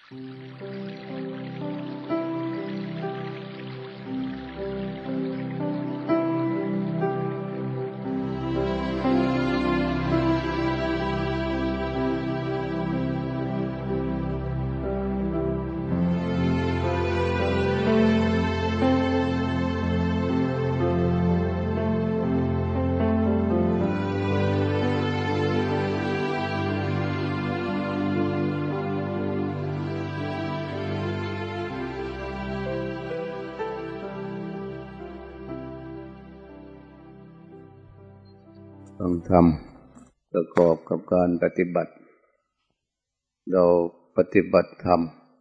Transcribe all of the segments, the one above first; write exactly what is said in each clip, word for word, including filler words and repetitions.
ฟังธรรมประกอบกับการปฏิบัติเราปฏิบัติธรรม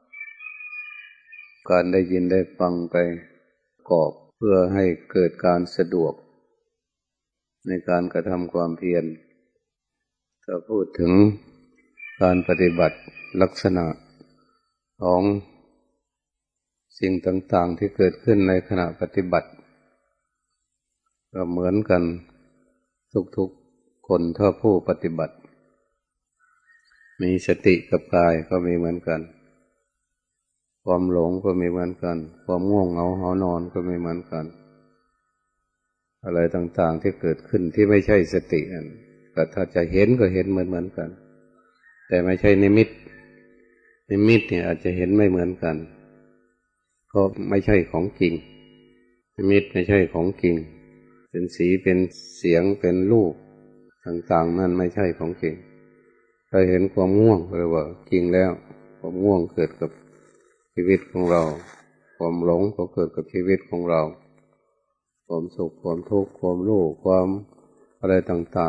การได้ยินได้ฟังไปประกอบเพื่อให้เกิดการสะดวกในการกระทำความเพียรถ้าพูดถึงการปฏิบัติลักษณะของสิ่งต่างๆที่เกิดขึ้นในขณะปฏิบัติก็เหมือนกันทุกๆคนถ้าผู้ปฏิบัติมีสติกับกายก็มีเหมือนกันความหลงก็มีเหมือนกันความง่วงเหงาหานอนก็มีเหมือนกันอะไรต่างๆที่เกิดขึ้นที่ไม่ใช่สตินั่นก็ถ้าจะเห็นก็เห็นเหมือนๆกันแต่ไม่ใช่นิมิตนิมิตเนี่ยอาจจะเห็นไม่เหมือนกันเพราะไม่ใช่ของจริงนิมิตไม่ใช่ของจริงเป็นสีเป็นเสียงเป็นรูปต่างๆนั่นไม่ใช่ของจริงถ้าเห็นความง่วงเลยว่าจริงแล้วความง่วงเกิดกับชีวิตของเราความหลงก็เกิดกับชีวิตของเราความสุขความทุกข์ความรู้ความอะไรต่าง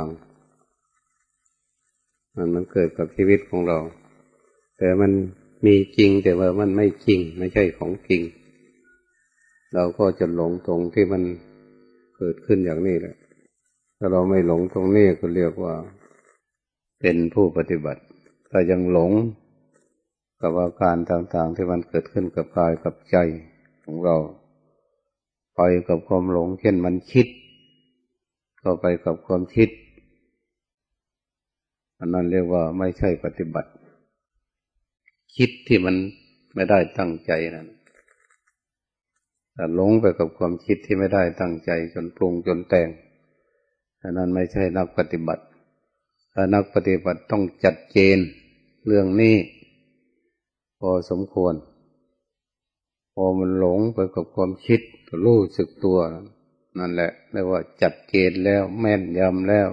ๆมันมันเกิดกับชีวิตของเราแต่มันมีจริงแต่ว่ามันไม่จริงไม่ใช่ของจริงเราก็จะหลงตรงที่มันเกิดขึ้นอย่างนี้แหละถ้าเราไม่หลงตรงนี้ก็เรียกว่าเป็นผู้ปฏิบัติถ้ายังหลงกับอาการต่างๆที่มันเกิดขึ้นกับกายกับใจของเราไปกับความหลงเช่นมันคิดก็ไปกับความคิดอันนั้นเรียกว่าไม่ใช่ปฏิบัติคิดที่มันไม่ได้ตั้งใจนั่นแต่หลงไปกับความคิดที่ไม่ได้ตั้งใจจนปรุงจนแต่งอันนั้นไม่ใช่นักปฏิบัติถ้านักปฏิบัติต้องจัดเจนเรื่องนี้พอสมควรพอมันหลงไปกับความคิดก็รู้สึกตัวนั่นแหละเรียกว่าจัดเจนแล้วแม่นยำแล้ว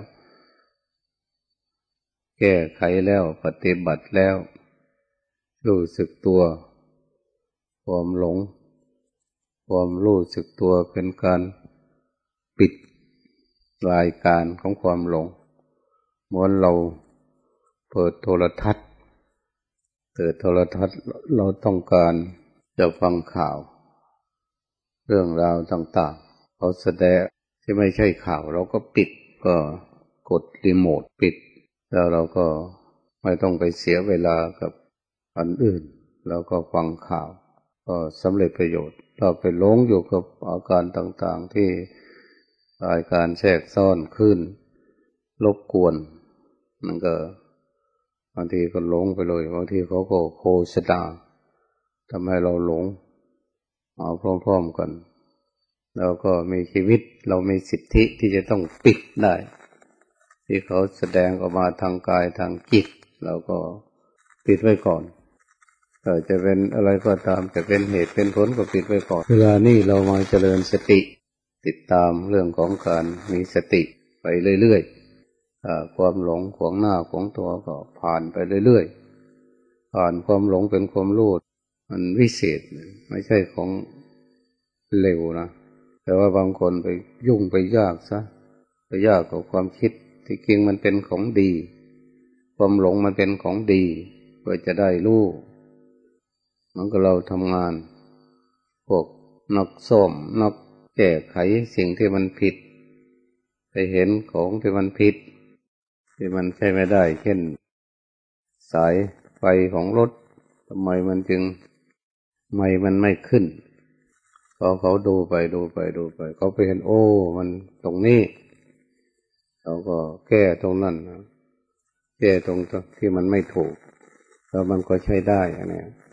แก้ไขแล้วปฏิบัติแล้วรู้สึกตัวความหลงความรู้สึกตัวเป็นการปิดรายการของความหลงเหมือนเราเปิดโทรทัศน์เปิดโทรทัศน์เราต้องการจะฟังข่าวเรื่องราวต่างๆเขาแสดงที่ไม่ใช่ข่าวเราก็ปิดก็กดรีโมทปิดแล้วเราก็ไม่ต้องไปเสียเวลากับอันอื่นแล้วก็ฟังข่าวก็สำเร็จประโยชน์เราไปหลงอยู่กับอาการต่างๆที่รายการแทรกซ้อนขึ้นรบกวนมันก็บางทีก็หลงไปเลยบางทีเขาก็โฆษณาทำให้เราหลงเอาพร้อมๆกันแล้วก็มีชีวิตเรามีสิทธิที่จะต้องปิดได้ที่เขาแสดงออกมาทางกายทางจิตเราก็ปิดไว้ก่อนเออจะเป็นอะไรก็ตามจะเป็นเหตุเป็นผลก็ปิดไว้ก่อนเวลานี้เรามาเจริญสติติดตามเรื่องของการมีสติไปเรื่อยๆความหลงขวางหน้าของตัวก็ผ่านไปเรื่อยๆผ่านความหลงเป็นความรู้มันวิเศษไม่ใช่ของเร็วนะแต่ว่าบางคนไปยุ่งไปยากซะไปยากกับความคิดที่จริงมันเป็นของดีความหลงมันเป็นของดีเพื่อจะได้รู้มันก็เราทำงานพวกนักซ่อมนักแก้ไขสิ่งที่มันผิดไปเห็นของที่มันผิดที่มันใช้ไม่ได้เช่นสายไฟของรถทำไมมันจึงไม่มันไม่ขึ้นพอเขาดูไปดูไปดูไปเขาไปเห็นโอ้มันตรงนี้เขาก็แก้ตรงนั้นแก้ตรงที่มันไม่ถูกแล้วมันก็ใช้ได้อันนี้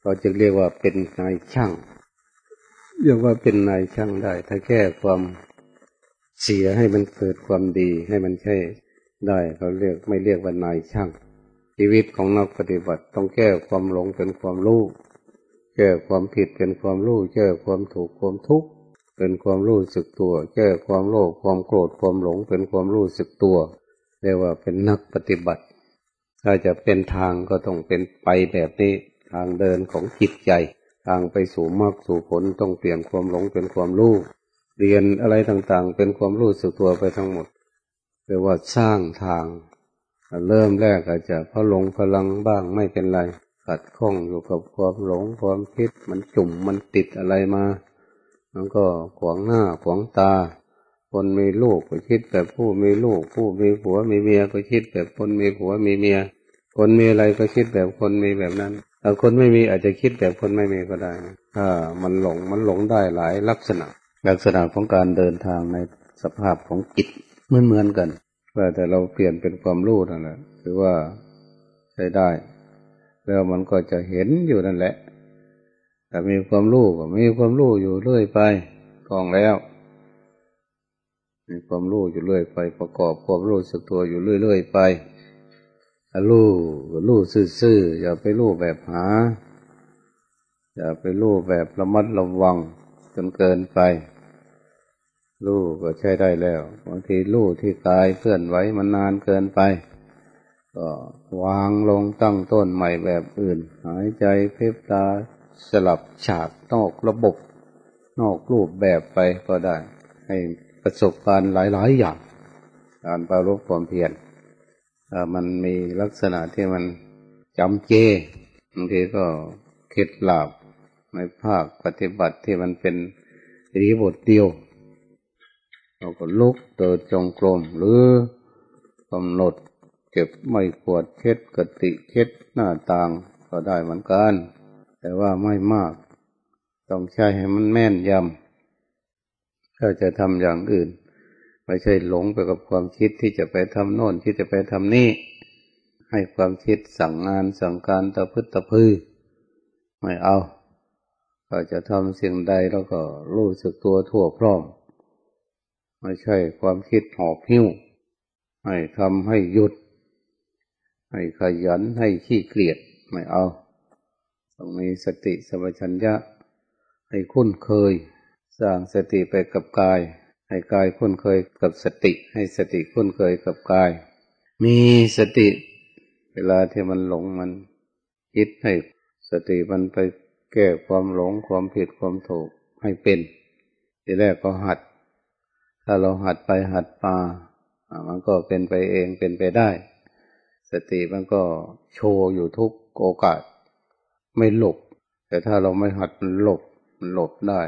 เขาจึงเรียกว่าเป็นนายช่างเรียกว่าเป็นนายช่างได้ถ้าแก้ความเสียให้มันเกิดความดีให้มันใช่ได้เขาเรียกไม่เรียกว่านายช่างชีวิตของนักปฏิบัติต้องแก้ความหลงเป็นความรู้แก้ความผิดเป็นความรู้แก้ความถูกความทุกข์เป็นความรู้สึกตัวแก้ความโลภความโกรธความหลงเป็นความรู้สึกตัวเรียกว่าเป็นนักปฏิบัติถ้าจะเป็นทางก็ต้องเป็นไปแบบนี้ทางเดินของจิตใจทางไปสู่มรรคสู่ผลต้องเปลี่ยนความหลงเป็นความรู้เรียนอะไรต่างๆเป็นความรู้สึกตัวไปทั้งหมดเรียกว่าสร้างทางเริ่มแรกอาจจะพะหลงพลังบ้างไม่เป็นไรขัดข้องอยู่กับความหลงความคิดมันจุ่มมันติดอะไรมามันก็ขวางหน้าขวางตาคนมีลูกก็คิดแบบผู้มีลูกผู้มีผัวมีเมียก็คิดแบบคนมีผัวมีเมียคนมีอะไรก็คิดแบบคนมีแบบนั้นแต่คนไม่มีอาจจะคิดแบบคนไม่มีก็ได้ถ้ามันหลงมันหลงได้หลายลักษณะลักษณะของการเดินทางในสภาพของจิตเหมือนเหมือนกันว่าแต่เราเปลี่ยนเป็นความรู้นั่นแหละคือว่าใช้ได้แล้วมันก็จะเห็นอยู่นั่นแหละแต่มีความรู้ก็มีความรู้อยู่เรื่อยไปกองแล้วมีความรู้อยู่เรื่อยไปประกอบความรู้สึกตัวอยู่เรื่อยๆไปรู้รู้ซื่อๆอย่าไปรู้แบบหาอย่าไปรู้แบบระมัดระวังจนเกินไปรู้ก็ใช้ได้แล้วบางทีรู้ที่กายเคลื่อนไหวมันนานเกินไปก็วางลงตั้งต้นใหม่แบบอื่นหายใจเพิบตาสลับฉากนอกระบบนอกรูปแบบไปก็ได้ให้ประสบการณ์หลายๆอย่างการปรารภความเพียรถ้ามันมีลักษณะที่มันจำเจบางทีก็เคล็ดลับในภาคปฏิบัติที่มันเป็นอิริยาบถเดียวเราก็ลุกเดินจงกรมหรือกำหนดเก็บไม่ปวดเช็ดกติเช็ดหน้าต่างก็ได้เหมือนกันแต่ว่าไม่มากต้องใช้ให้มันแม่นยำถ้าจะทำอย่างอื่นไม่ใช่หลงไปกับความคิดที่จะไปทำโน่นที่จะไปทำนี่ให้ความคิดสั่งงานสั่งการตะพึดตะพือไม่เอาก็จะทำสิ่งใดแล้วก็รู้สึกตัวทั่วพร้อมไม่ใช่ความคิดหอบหิ้วให้ทำให้หยุดให้ขยันให้ขี้เกียจไม่เอาต้องมีสติสัมปชัญญะให้คุ้นเคยสร้างสติไปกับกายให้กายคุ้นเคยกับสติให้สติคุ้นเคยกับกายมีสติเวลาที่มันหลงมันคิดให้สติมันไปแก้ความหลงความผิดความถูกให้เป็นทีแรกก็หัดถ้าเราหัดไปหัดมามันก็เป็นไปเองเป็นไปได้สติมันก็โชว์อยู่ทุกโอกาสไม่หลบแต่ถ้าเราไม่หัดมันหลบมันหลบได้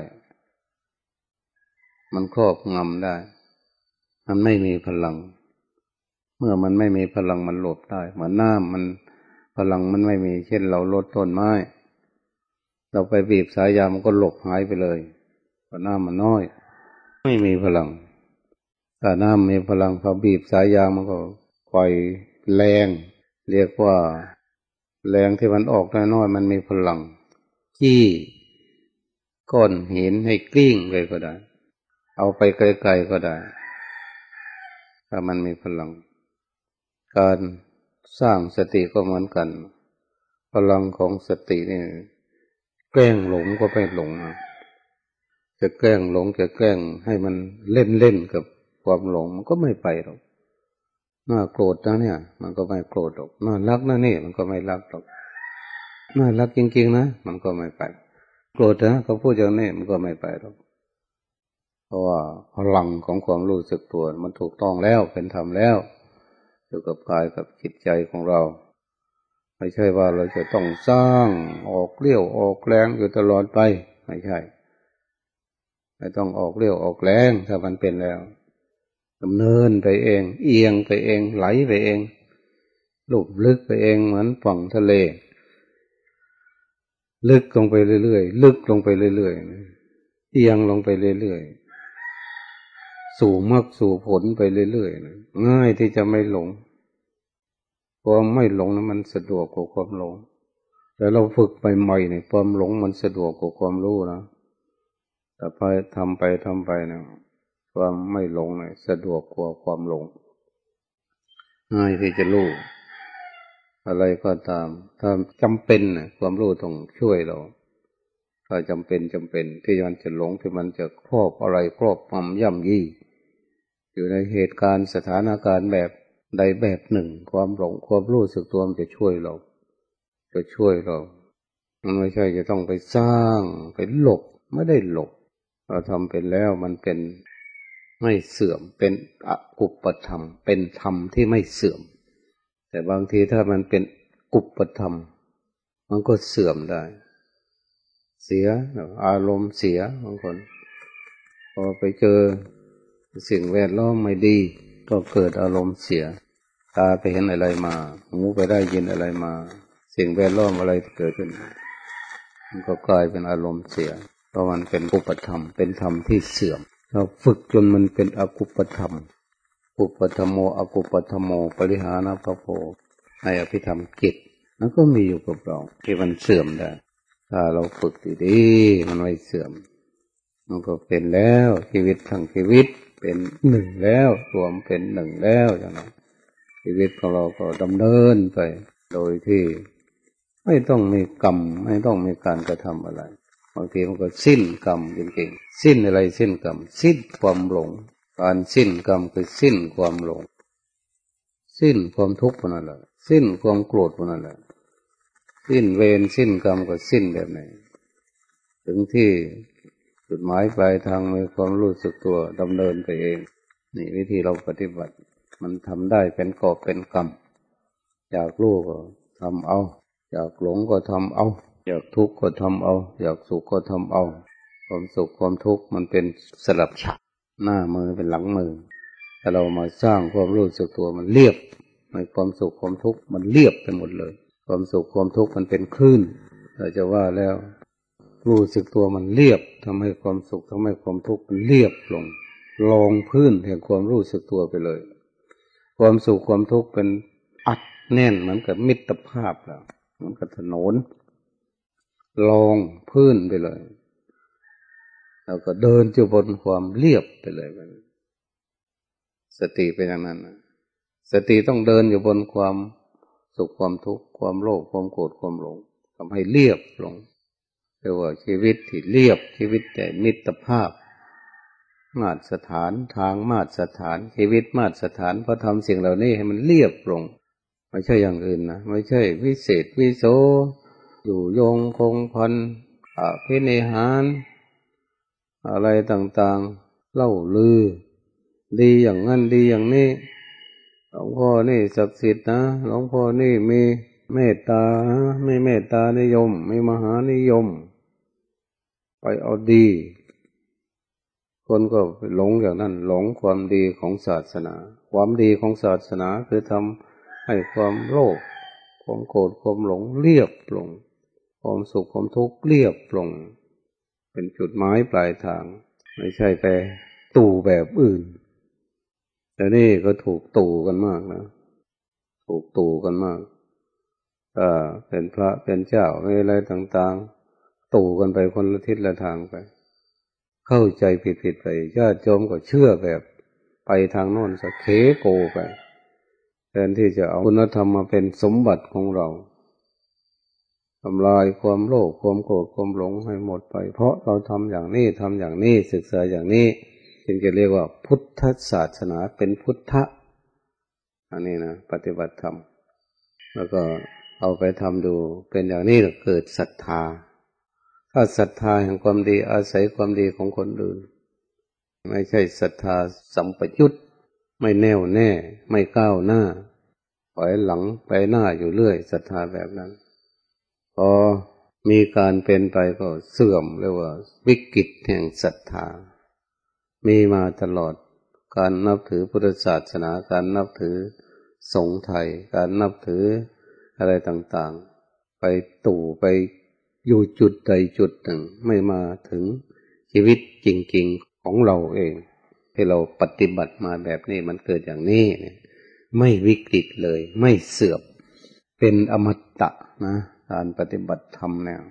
มันครอบงำได้มันไม่มีพลังเมื่อมันไม่มีพลังมันหลบได้เหมือนน้ำมันพลังมันไม่มีเช่นเราลดต้นไม้เราไปบีบสายยางมันก็หลบหายไปเลยเพราะน้ำมันน้อยไม่มีพลังถ้าน้ำมีพลังพอบีบสายยางมันก็ปล่อยแรงเรียกว่าแรงที่มันออกน้อยๆมันมีพลังจี้ก้อนหินให้กลิ้งไปก็ได้เอาไปไกลๆก็ได้ถ้ามันมีพลังการสร้างสติก็เหมือนกันพลังของสตินี่แกล้งหลงก็ไม่หลงจะแกล้งหลงจะแกล้งให้มันเล่นเล่นกับความหลงมันก็ไม่ไปหรอกน่าโกรธนะเนี่ยมันก็ไม่โกรธหรอกน่ารักนะนี่มันก็ไม่รักหรอกน่ารักจริงๆนะมันก็ไม่ไปโกรธนะเขาพูดอย่างนี้มันก็ไม่ไปหรอกเพราะว่าพลังของความรู้สึกตัวมันถูกต้องแล้วเป็นธรรมแล้วอยู่กับกายกับจิตใจของเราไม่ใช่ว่าเราจะต้องสร้างออกเรี่ยวออกแรงอยู่ตลอดไปไม่ใช่ไม่ต้องออกเรี่ยวออกแรงถ้ามันเป็นแล้วดำเนินไปเองเอียงไปเองไหลไปเองลุบลึกไปเองเหมือนฝั่งทะเลลึกลงไปเรื่อยๆลึกลงไปเรื่อยๆเอียงลงไปเรื่อยๆสู่มรรคสู่ผลไปเรื่อยๆง่ายที่จะไม่หลงความไม่หลงนั้นมันสะดวกกว่าความหลงแต่เราฝึกใหม่ๆเนี่ยความหลงมันสะดวกกว่าความรู้นะแต่พอทำไปทำไปเนี่ยความไม่หลงเนี่ยสะดวกกว่าความหลงง่ายที่จะรู้อะไรก็ตามถ้าจำเป็นนะความรู้ต้องช่วยเราถ้าจำเป็นจำเป็นที่มันจะหลงที่มันจะครอบอะไรครอบงำย่ำยี่อยู่ในเหตุการณ์สถานการณ์แบบใดแบบหนึ่งความหลงความรู้สึกตัวมันจะช่วยเราจะช่วยเรามันไม่ใช่จะต้องไปสร้างไปหลบไม่ได้หลบเราทำเป็นแล้วมันเป็นไม่เสื่อมเป็นอกุปธรรมเป็นธรรมที่ไม่เสื่อมแต่บางทีถ้ามันเป็นกุปธรรมมันก็เสื่อมได้เสียอารมณ์เสียบางคนพอไปเจอสิ่งแวดล้อมไม่ดีก็เกิดอารมณ์เสียตาไปเห็นอะไรมาหูไปได้ยินอะไรมาสิ่งแวดล้อมอะไรเกิดขึ้นมันก็กลายเป็นอารมณ์เสียเพราะมันเป็นกุปธรรมเป็นธรรมที่เสื่อมเราฝึกจนมันเป็นอกุปธรรมกุปธรรมโมอกุปธรรมโมปริหานะพะโพในอภิธรรมกิจมันก็มีอยู่กับเราที่มันเสื่อมได้ถ้าเราฝึกดีๆมันไม่เสื่อมมันก็เป็นแล้วชีวิตทั้งชีวิตเป็นหนึ่งแล้วรวมเป็นหนึ่งแล้วอย่างนั้นชีวิตของเราก็ดำเนินไปโดยที่ไม่ต้องมีกรรมไม่ต้องมีการกระทำอะไรบางทีมันก็สิ้นกรรมจริงๆสิ้นอะไรสิ้นกรรมสิ้นความหลงการสิ้นกรรมคือสิ้นความหลงสิ้นความทุกข์พวกนั้นแหละสิ้นความโกรธพวกนั้นแหละสิ้นเวรสิ้นกรรมก็สิ้นแบบไหนถึงที่จุดหมายปลายทางมีความรู้สึกตัวดำเนินไปเองนี่วิธีเราปฏิบัติมันทำได้เป็นกอบเป็นกรรมอยากรู้ก็ทำเอาอยากหลงก็ทำเอาอยากทุกข์ก็ทำเอาอยากสุขก็ทำเอาความสุขความทุกข์มันเป็นสลับฉากหน้ามือเป็นหลังมือถ้าเรามาสร้างความรู้สึกตัวมันเรียบในความสุขความทุกข์มันเรียบไปหมดเลยความสุขความทุกข์มันเป็นคลื่นเราจะว่าแล้วรู้สึกตัวมันเรียบทำให้ความสุขทำให้ความทุกข์มันเรียบลงรองพื้นแห่งความรู้สึกตัวไปเลยความสุขความทุกข์เป็นอัดแน่นเหมือนกับมิตรภาพแล้วเหมือนกับถนนรองพื้นไปเลยแล้วก็เดินอยู่บนความเรียบไปเลยสติเป็นอย่างนั้นนะสติต้องเดินอยู่บนความสุขความทุกข์ความโลภความโกรธความหลงทำให้เรียบลงเรียกว่าชีวิตที่เรียบชีวิตแต่มิตรภาพมาตรฐานทางมาตรฐานชีวิตมาตรฐานเพราะทำสิ่งเหล่านี้ให้มันเรียบลงไม่ใช่อย่างอื่นนะไม่ใช่วิเศษวิโสอยู่ยงคงพันอภินิหารอะไรต่างๆเล่าลือดีอย่างนั้นดีอย่างนี้หลวงพ่อนี่ศักดิ์สิทธิ์นะหลวงพ่อนี่มีเมตตาไม่เมตตานิยมไม่มหานิยมไปเอาดีคนก็หลงอย่างนั้นหลงความดีของศาสนาความดีของศาสนาคือทำให้ความโลภความโกรธความหลงเรียบลงความสุขความทุกข์เรียบลงเป็นจุดหมายปลายทางไม่ใช่ไปตู่แบบอื่นแต่นี่ก็ถูกตู่กันมากนะถูกตู่กันมากอ่าเป็นพระเป็นเจ้าอะไรต่างๆตู่กันไปคนละทิศละทางไปเข้าใจผิดๆไปญาติโยมก็เชื่อแบบไปทางโน้นสะเคโกไปแทนที่จะเอาคุณธรรมมาเป็นสมบัติของเราทำลายความโลภความโกรธความหลงให้หมดไปเพราะเราทำอย่างนี้ทำอย่างนี้ศึกษาอย่างนี้จึงจะเรียกว่าพุทธศาสนาเป็นพุทธะอันนี้นะปฏิบัติธรรมแล้วก็เอาไปทำดูเป็นอย่างนี้เกิดศรัทธาถ้าศรัทธาแห่งความดีอาศัยความดีของคนอื่นไม่ใช่ศรัทธาสัมปยุตไม่แน่วแน่ไม่ก้าวหน้าถอยหลังไปหน้าอยู่เรื่อยศรัทธาแบบนั้นพอมีการเป็นไปก็เสื่อมเรียกว่าวิกฤตแห่งศรัทธามีมาตลอดการนับถือพุทธศาสนาการนับถือสงฆ์ไทยการนับถืออะไรต่างๆไปตู่ไปอยู่จุดใดจุดหนึ่งไม่มาถึงชีวิตจริงๆของเราเองที่เราปฏิบัติมาแบบนี้มันเกิดอย่างนี้ไม่วิกฤตเลยไม่เสื่อมเป็นอมตะนะการปฏิบัติธรรมเนี่ย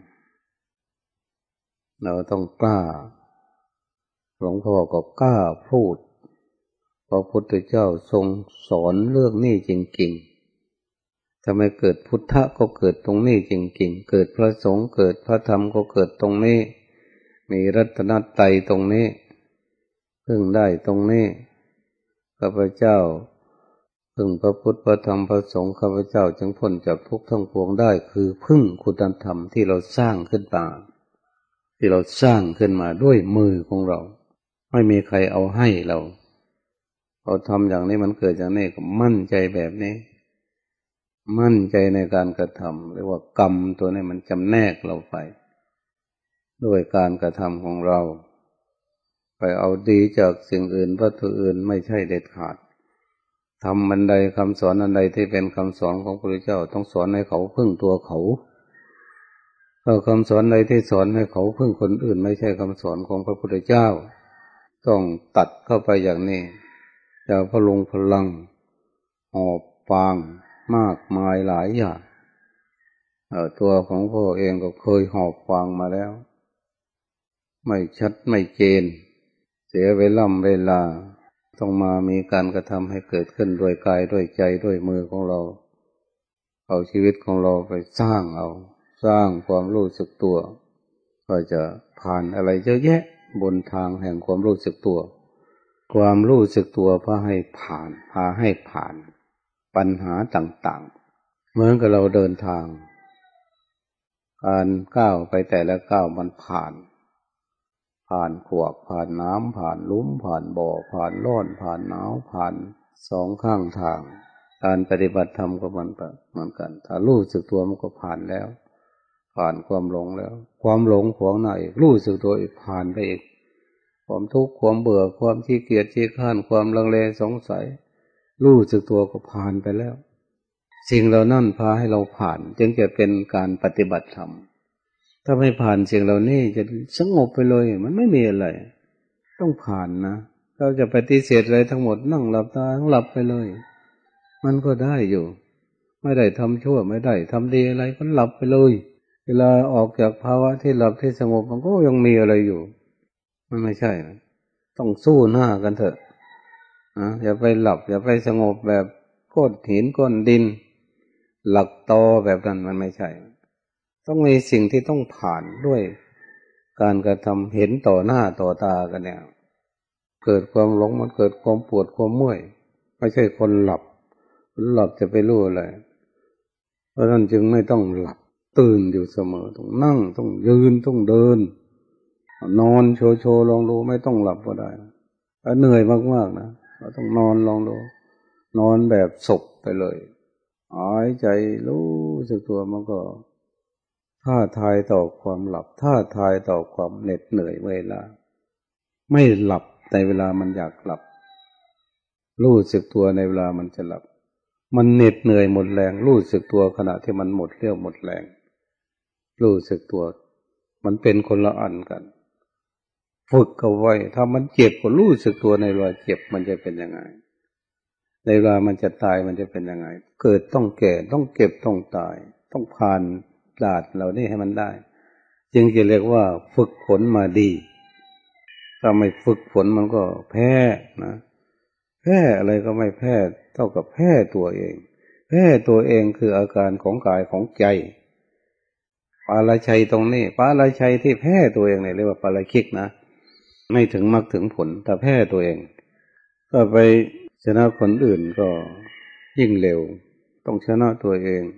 เราต้องกล้าหลวงพ่อก็กล้าพูดพระพุทธเจ้าทรงสอนเรื่องนี้จริงๆทำไมเกิดพุทธะก็เกิดตรงนี้จริงๆเกิดพระสงฆ์เกิดพระธรรมก็เกิดตรงนี้มีรัตนตรัยตรงนี้พึ่งได้ตรงนี้ข้าพเจ้าพึ่งพระพุทธพระธรรมพระสงฆ์ข้าพเจ้าจึงพ้นจากทุกข์ทั้งปวงได้คือพึ่งคุณธรรมที่เราสร้างขึ้นมาที่เราสร้างขึ้นมาด้วยมือของเราไม่มีใครเอาให้เราเราทำอย่างนี้มันเกิดจากนี้ก็มั่นใจแบบนี้มั่นใจในการกระทำเรียกว่ากรรมตัวนี้มันจำแนกเราไปด้วยการกระทำของเราไปเอาดีจากสิ่งอื่นวัตถุอื่นไม่ใช่เด็ดขาดทำอันใดคำสอนอันใดที่เป็นคำสอนของพระพุทธเจ้าต้องสอนให้เขาพึ่งตัวเขาถ้าคำสอนใดที่สอนให้เขาพึ่งคนอื่นไม่ใช่คำสอนของพระพุทธเจ้าต้องตัดเข้าไปอย่างนี้อย่าพลุงพลังหอบฟางมากมายหลายอย่างเออตัวของพ่อเองก็เคยหอบฟางมาแล้วไม่ชัดไม่เจนเสียเวลาเวลาต้องมามีการกระทำให้เกิดขึ้นด้วยกายด้วยใจด้วยมือของเราเอาชีวิตของเราไปสร้างเอาสร้างความรู้สึกตัวก็จะผ่านอะไรเยอะแยะบนทางแห่งความรู้สึกตัวความรู้สึกตัวพาให้ผ่านพาให้ผ่านปัญหาต่างๆเหมือนกับเราเดินทางการก้าวไปแต่ละก้าวมันผ่านผ่านขวากผ่านน้ำผ่านลุ่มผ่านบ่อผ่านร้อนผ่านหนาวผ่านสองข้างทางการปฏิบัติธรรมก็เหมือนกันเหมือนกันถ้ารู้สึกตัวมันก็ผ่านแล้วผ่านความหลงแล้วความหลงขวางหน้าอีกรู้สึกตัวอีกผ่านไปอีกความทุกข์ความเบื่อความขี้เกียจขี้ข้านความลังเลสงสัยรู้สึกตัวก็ผ่านไปแล้วสิ่งเหล่านั้นพาให้เราผ่านจึงจะเป็นการปฏิบัติธรรมถ้าไม่ผ่านสิ่งเหล่านี้จะสงบไปเลยมันไม่มีอะไรต้องผ่านนะเราจะปฏิเสธอะไรทั้งหมดนั่งหลับตาทั้งหลับไปเลยมันก็ได้อยู่ไม่ได้ทำชั่วไม่ได้ทำดีอะไรก็หลับไปเลยเวลาออกจากภาวะที่หลับที่สงบมันก็ยังมีอะไรอยู่มันไม่ใช่นะต้องสู้หน้ากันเถอะนะอย่าไปหลับอย่าไปสงบแบบก้อนหินก้อนดินหลักตอแบบนั้นมันไม่ใช่ต้องมีสิ่งที่ต้องผ่านด้วยการกระทำเห็นต่อหน้าต่อตากันเนี่ยเกิดความหลงมันเกิดความปวดความเมื่อยไม่ใช่คนหลับคนหลับจะไปรู้อะไรเพราะฉะนั้นจึงไม่ต้องหลับตื่นอยู่เสมอต้องนั่งต้องยืนต้องเดินนอนโชว์โชว์ลองดูไม่ต้องหลับก็ได้ถ้าเหนื่อยมากๆนะเราต้องนอนลองดูนอนแบบศพไปเลยหายใจรู้สึกตัวมันก็ท่าทายต่อความหลับท่าทายต่อความเหน็ดเหนื่อยเวลาไม่หลับในเวลามันอยากหลับรู้สึกตัวในเวลามันจะหลับมันเหน็ดเหนื่อยหมดแรงรู้สึกตัวขณะที่มันหมดเรี่ยวหมดแรงรู้สึกตัวมันเป็นคนละอันกันฝึกเอาไว้ถ้ามันเจ็บก็รู้สึกตัวในเวลาเจ็บมันจะเป็นยังไงในเวลามันจะตายมันจะเป็นยังไงเกิดต้องแก่ต้องเก็บต้องตายต้องผ่านดาษเหล่านี้ให้มันได้จึงจะเรียกว่าฝึกฝนมาดีถ้าไม่ฝึกฝนมันก็แพ้นะแพ้อะไรก็ไม่แพ้เท่ากับแพ้ตัวเองแพ้ตัวเองคืออาการของกายของใจปาราชัยตรงนี้ปาราชัยที่แพ้ตัวเองเนี่ยเรียกว่าปาราคิกนะไม่ถึงมรรคถึงผลแต่แพ้ตัวเองก็ไปชนะคนอื่นก็ยิ่งเร็วต้องชนะตัวเอง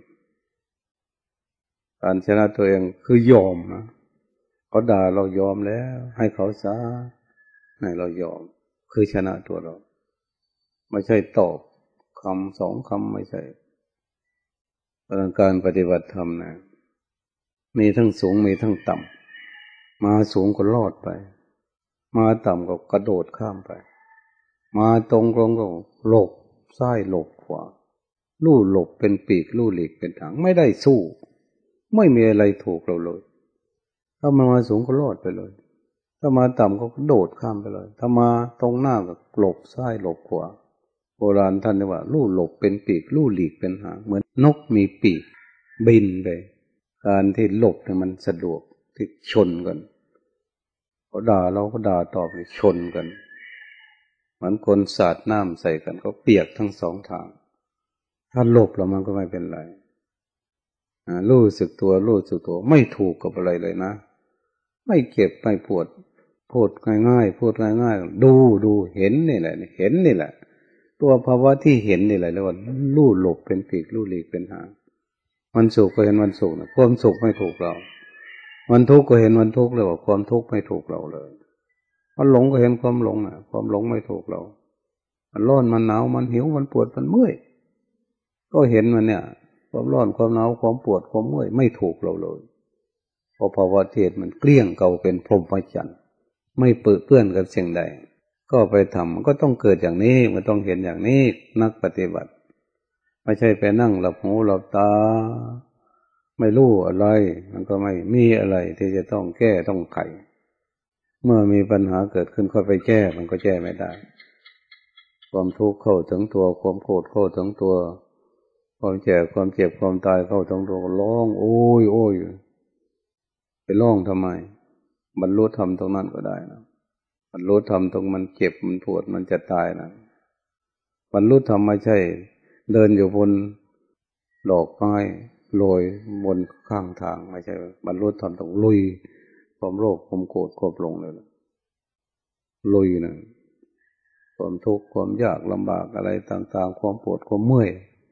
การชนะตัวเองคือยอมนะเขาด่าเรายอมแล้วให้เขาซะให้เรายอมคือชนะตัวเราไม่ใช่ตอบคำสองคำไม่ใช่การปฏิบัติธรรมนะมีทั้งสูงมีทั้งต่ำมาสูงก็รอดไปมาต่ำก็กระโดดข้ามไปมาตรงตรงก็หลบซ้ายหลบขวาลู่หลบเป็นปีกลู่หลีกเป็นทางไม่ได้สู้ไม่มีอะไรถูกเราเลยถ้ามามาสูงก็รอดไปเลยถ้ามาต่ำก็โดดข้ามไปเลยถ้ามาตรงหน้าก็หลบซ้ายหลบขวาโบราณท่านเรียกว่าลู่หลบเป็นปีกลู่หลีกเป็นหางเหมือนนกมีปีกบินไปการที่หลบเนี่ยมันสะดวกที่ชนกันเขาด่าเราก็ด่าตอบเลยชนกันเหมือนคนสาดน้ำใส่กันก็เปียกทั้งสองทางถ้าหลบแล้วมันก็ไม่เป็นไรรู้สึกตัวรู้สึกตัวไม่ถูกกับอะไรเลยนะไม่เก็บไม่ปวดพูดง่ายๆพูดง่ายๆดูดูเห็นนี่แหละเห็นนี่แหละตัวภาวะที่เห็นนี่แหละเรียกว่ารู้หลบเป็นปีกรู้หลีกเป็นหางมันสุขก็เห็นมันสุขนะความสุขไม่ถูกเรามันทุกข์ก็เห็นมันทุกข์เลยว่าความทุกข์ไม่ถูกเราเลยมันหลงก็เห็นความหลงนะความหลงไม่ถูกเรามันร้อนมันหนาวมันหิวมันปวดมันเมื่อยก็เห็นมันเนี่ยความร้อนความหนาวความปวดความเมื่อยไม่ถูกเราเลยเพราะภาวะเทศมันเกลี้ยงเก่าเป็นพรหมจรรย์ไม่เปื้อเปื้อนกับสิ่งใดก็ไปทำมันก็ต้องเกิดอย่างนี้มันต้องเห็นอย่างนี้นักปฏิบัติไม่ใช่ไปนั่งหลับหูหลับตาไม่รู้อะไรมันก็ไม่มีอะไรที่จะต้องแก้ต้องไขเมื่อมีปัญหาเกิดขึ้นค่อยไปแก้มันก็แก้ไม่ได้ความทุกข์เข้าถึงตัวความโกรธเข้าถึงตัวความแก่ความเจ็บความตายเข้าถึงตัวร้องโอ้ยโอ้ยไปร้องทำไมบรรลุธรรมตรงนั้นก็ได้นะบรรลุธรรมตรงมันเจ็บมันปวดมันจะตายนะบรรลุธรรมไม่ใช่เดินอยู่บนดอกไม้โรยบนข้างทางไม่ใช่บรรลุธรรมต้องลุยความโลภความโกรธความหลงเลยลุยนะความทุกข์ความยากลำบากอะไรต่างๆความปวดความเมื่อย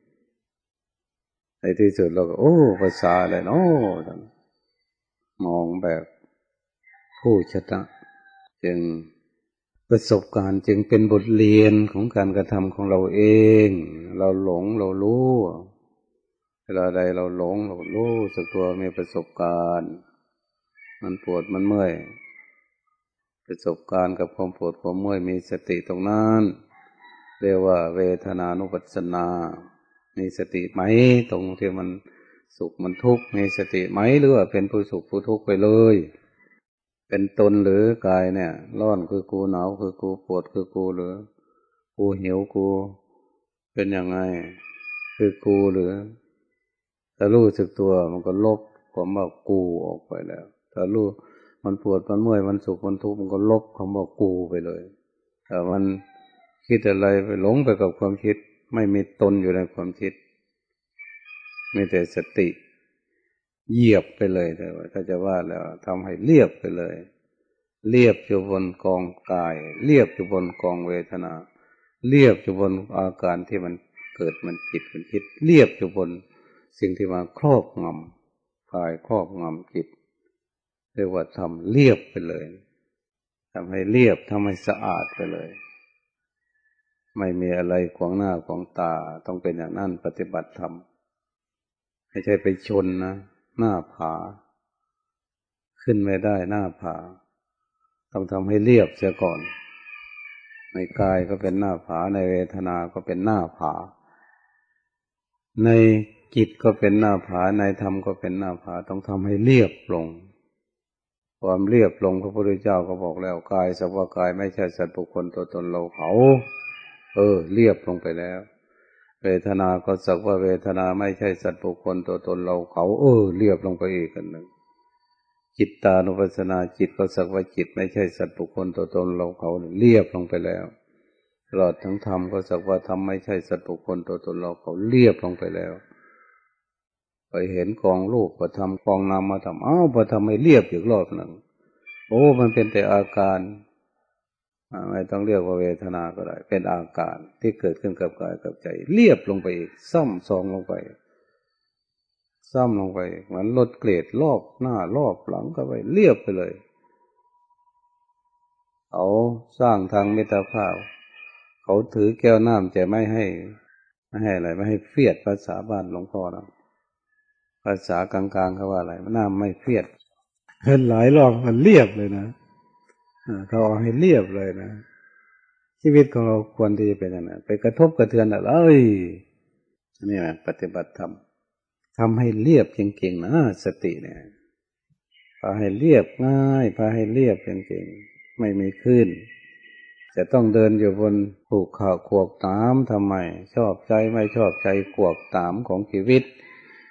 ในที่สุดเราก็โอ้ภาษาอะไรเนาะมองแบบผู้ชนะจึงประสบการณ์จึงเป็นบทเรียนของการกระทำของเราเองเราหลงเรารู้เวลาใดเราหลงเรารู้สึกตัวมีประสบการณ์มันปวดมันเมื่อยประสบการณ์กับความปวดความเมื่อยมีสติตรงนั้นเรียกว่าเวทนานุปัสสนามีสติไหมตรงที่มันสุขมันทุกข์มีสติไหมหรือว่าเป็นผู้สุขผู้ทุกข์ไปเลยเป็นตนหรือกายเนี่ยร้อนคือกูหนาวคือกูปวดคือกูหรือกูหิวกูเป็นยังไงคือกูหรือถ้ารู้สึกตัวมันก็ลบความว่ากูออกไปแล้วถ้ารู้มันปวดมันเมื่อยมันสุขมันทุกข์มันก็ลบคำว่ากูไปเลยแต่มันคิดอะไรไปหลงไปกับความคิดไม่มีตนอยู่ในความคิดมีแต่สติเหยียบไปเลยแต่ว่าถ้าจะว่าแล้วทำให้เรียบไปเลยเรียบอยู่บนกองกายเรียบอยู่บนกองเวทนาเรียบอยู่บนอาการที่มันเกิดมันจิตมันคิดเรียบอยู่บนสิ่งที่มาครอบงำกายครอบงำจิตเรียกว่าทำเรียบไปเลยทำให้เรียบทำให้สะอาดไปเลยไม่มีอะไรขวางหน้าขวางตาต้องเป็นอย่างนั้นปฏิบัติธรรมไม่ใช่ไปชนนะหน้าผาขึ้นไม่ได้หน้าผาต้องทำให้เรียบเสียก่อนในกายก็เป็นหน้าผาในเวทนาก็เป็นหน้าผาในจิตก็เป็นหน้าผาในธรรมก็เป็นหน้าผาต้องทำให้เรียบลงความเรียบลงพระพุทธเจ้าก็บอกแล้วกายสักว่ากายไม่ใช่สัตว์บุคคลตัวตนเราเขาเออเรียบลงไปแล้วเวทนาก็สักว่าเวทนาไม่ใช่สัตว์บุคคลตัวตนเราเขาเออเรียบลงไปอีกอันหนึ่งจิตตานุปัสสนาจิตก็สักว่าจิตไม่ใช่สัตว์บุคคลตัวตนเราเขาเรียบลงไปแล้วตลอดทั้งธรรมก็สักว่าธรรมไม่ใช่สัตว์บุคคลตัวตนเราเขาเรียบลงไปแล้วไปเห็นกองรูปประธรรมกองนามธรรมอ้าวประธรรมไม่เรียบอีกรอบหนึ่งโอ้มันเป็นแต่อาการไม่ต้องเรียกว่าเวทนาก็ได้เป็นอาการที่เกิดขึ้นกับกายกับใจเรียบลงไปอีกซ่อมซองลงไปซ่อมลงไปเหมือนลดเกรดรอบหน้ารอบหลังก็ไปเรียบไปเลยเขาสร้างทางมิตรภาพเขาถือแก้วน้ำจะไม่ให้ไม่ให้อะไรไม่ให้เฟียดภาษาบ้านหลวงพ่อนะภาษากลางๆเขาว่าอะไรน้ำไม่เฟียดเห็นหลายรอบมันเรียบเลยนะเขาเอาให้เรียบเลยนะชีวิตของเราควรที่จะเป็นอย่างนั้นไปกระทบกระเทือนอะไรนี่แหละปฏิบัติธรรมทำให้เรียบจริงๆนะสติเนี่ยพาให้เรียบง่ายพาให้เรียบจริงๆไม่มีคลื่นจะต้องเดินอยู่บนภูเขาขวกตามทำไมชอบใจไม่ชอบใจขวกตามของชีวิต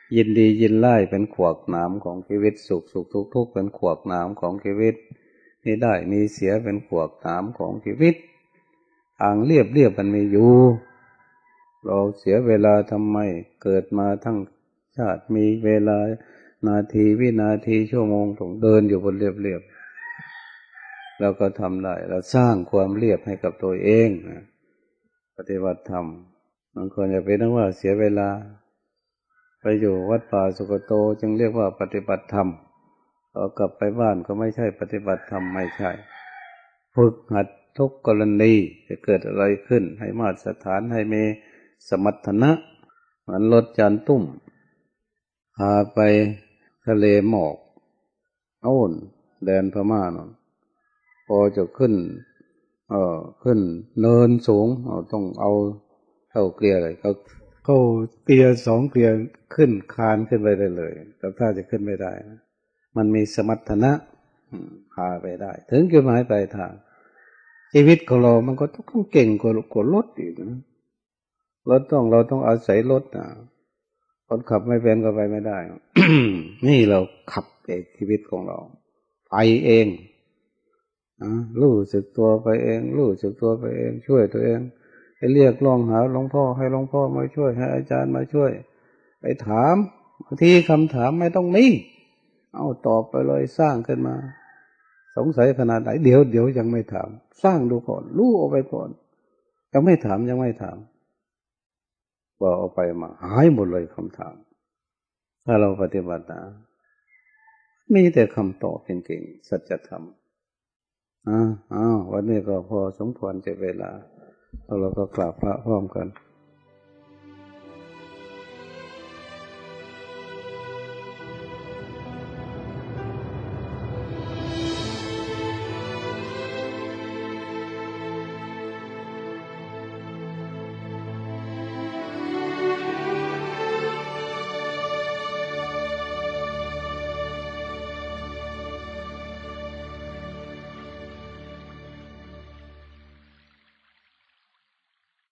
ยินดียินไล่เป็นขวากหนามของชีวิตสุขสุขทุกข์ทุกข์เป็นขวากหนามของชีวิตนี่ได้มีเสียเป็นขวากหนามของชีวิตทางเรียบเรียบมันมีอยู่เราเสียเวลาทำไมเกิดมาทั้งชาติมีเวลานาทีวินาทีชั่วโมงต้องเดินอยู่บนเรียบเรียบเราก็ทำได้เราสร้างความเรียบให้กับตัวเองปฏิบัติธรรมบางคนจะไปนึกว่าเสียเวลาไปอยู่วัดป่าสุกโตจึงเรียกว่าปฏิบัติธรรมพอกลับไปบ้านก็ไม่ใช่ปฏิบัติธรรมไม่ใช่ฝึกหัดทุกกรณีจะเกิดอะไรขึ้นให้มาตรฐานให้มีสมรรถนะเหมือนรถจานตุ้มพาไปทะเลหมอกโน่นแดนพม่าโน่นพอจะขึ้นเอ่อขึ้นเนินสูงเราต้องเอาเท่าเกลียเลยเขาเข้าเกลียสองเกลียขึ้นคานขึ้นไปได้เลยแต่ถ้าจะขึ้นไม่ได้มันมีสมรรถนะพาไปได้ถึงจุดหมายปลายทางชีวิตของเรามันก็ต้องเก่งกว่ากว่ารถอีกนะรถต้องเราต้องอาศัยรถนะคนขับไม่เป็นก็ไปไม่ได้ นี่เราขับเองชีวิตของเราไปเองรู้สึกตัวไปเองรู้สึกตัวไปเองช่วยตัวเองไปเรียกร้องหาหลวงพ่อให้หลวงพ่อมาช่วยให้อาจารย์มาช่วยไปถามบางทีคำถามไม่ต้องมีเอาตอบไปเลยสร้างขึ้นมาสงสัยขนาดไหนเดี๋ยวเดี๋ยวยังไม่ถามสร้างดูก่อนรู้เอาไปก่อนยังไม่ถามยังไม่ถามบอกเอาไปมาหายหมดเลยคำถามถ้าเราปฏิบัตินะมีแต่คำตอบเก่งๆสัจธรรมอ้าวอ้าววันนี้ก็พอสมควรจะเวลาเราก็กราบพระพร้อมกัน